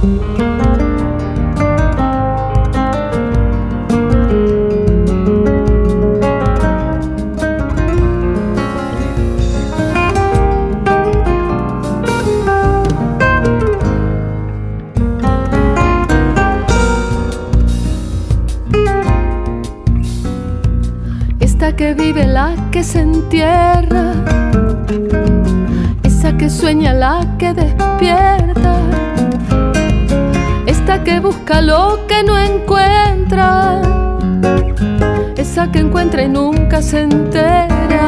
Esta que vive, la que se entierra, esa que sueña, la que despierta, esta que busca lo que no encuentra, esa que encuentra y nunca se entera.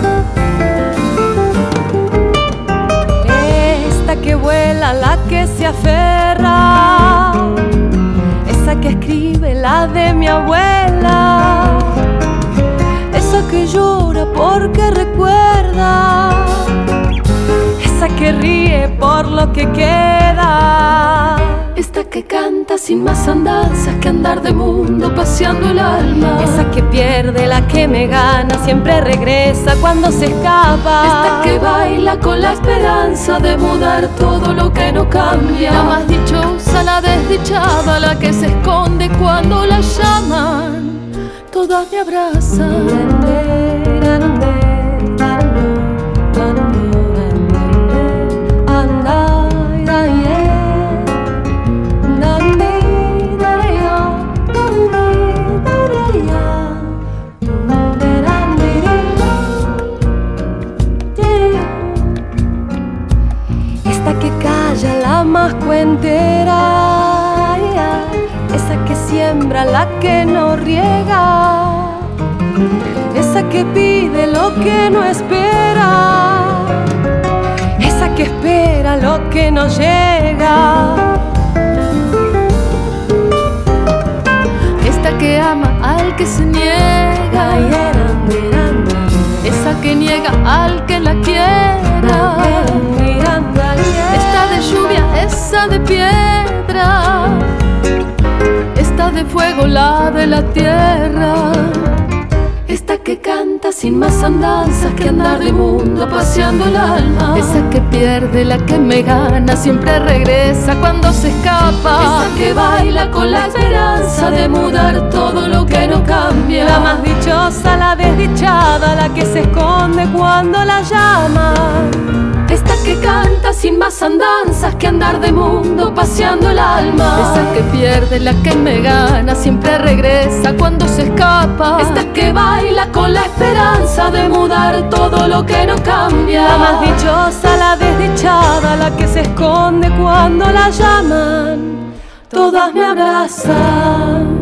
Esta que vuela, la que se aferra, esa que escribe, la de mi abuela, esa que llora porque recuerda, esa que ríe por lo que queda, esta que canta sin más andanzas que andar de mundo paseando el alma, esa que pierde, la que me gana, siempre regresa cuando se escapa, esta que baila con la esperanza de mudar todo lo que no cambia, la más dichosa, la desdichada, la que se esconde cuando la llaman, todas me abrazan. Esta que calla, la más cuentera, esa que siembra, la que no riega, esa que pide lo que no espera, esa que espera lo que no llega, esta que ama al que se niega, esa que niega al que la quiera, esta de lluvia, esa de piedra, esta de fuego, la de la tierra, esta que canta sin más andanzas que andar de mundo paseando el alma, esa que pierde, la que me gana, siempre regresa cuando se escapa, esa que baila con la esperanza de mudar todo lo que no cambia, la más dichosa, la desdichada, la que se esconde cuando la llaman, esta que canta sin más andanzas que andar de mundo paseando el alma, esa que pierde, la que me gana, siempre regresa cuando se escapa, esta que baila con la esperanza de mudar todo lo que no cambia, la más dichosa, la desdichada, la que se esconde cuando la llaman, todas me abrazan.